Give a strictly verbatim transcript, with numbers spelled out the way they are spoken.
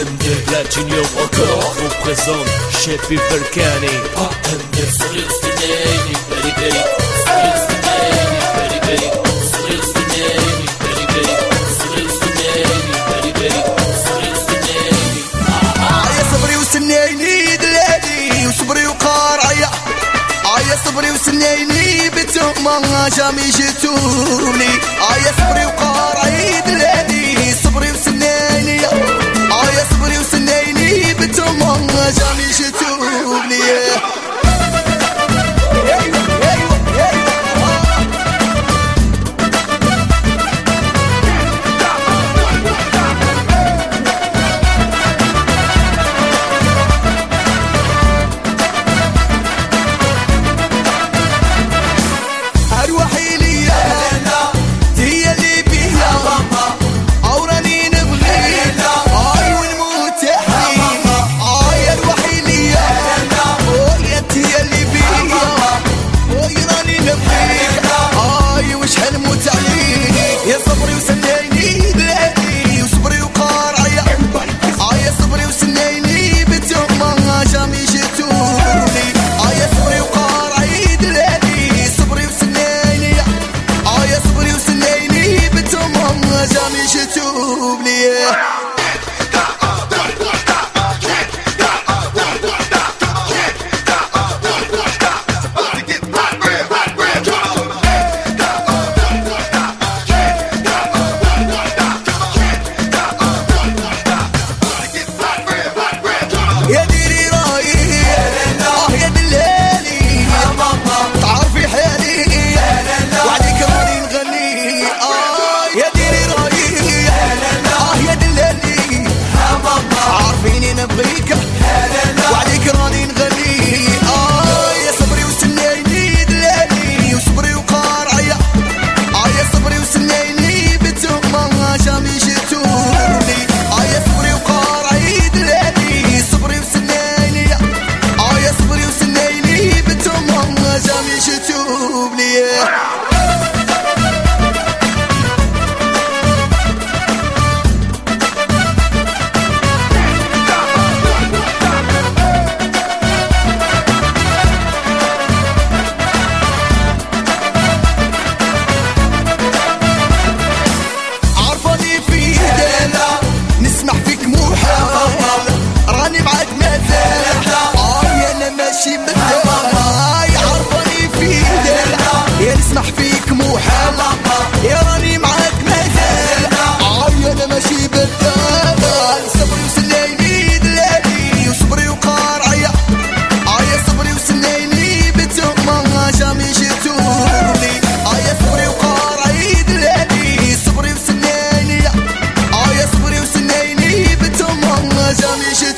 M D Platinum encore représente Chef Volcani. A M D sourire stineni, beri beri, sourire stineni, beri beri, sourire stineni, beri beri, sourire stineni, beri beri, sourire stineni. آه يا صبري وسنيني دلالي وصبري وقارعيا، آه يا صبري وسنيني بتم ما جامي جيتوني، آه يا صبري وقارعي دلالي صبري وسنيني، آه يا صبري وسنيني بتم ما جامي جيتوني. وعليك راضي نغني، آه يا صبري وسنيني دلالي وصبري وقارعيا، آه يا صبري وسنيني بتم ما جامي جيتوني، آه يا صبري وقارعي دلالي صبري وسنيني، آه يا صبري وسنيني بتم ما جامي جيتوني. نسمح فيك مو حال يا راني معاك مازال، آه انا ماشي بدال. صبري وسنيني دلالي وصبري وقارعيا، آه يا صبري وسنيني بتم ما جامي جيتوني، آه يا صبري وقارعي دلالي صبري وسنيني، آه يا صبري وسنيني بتم ما جامي جيتوني.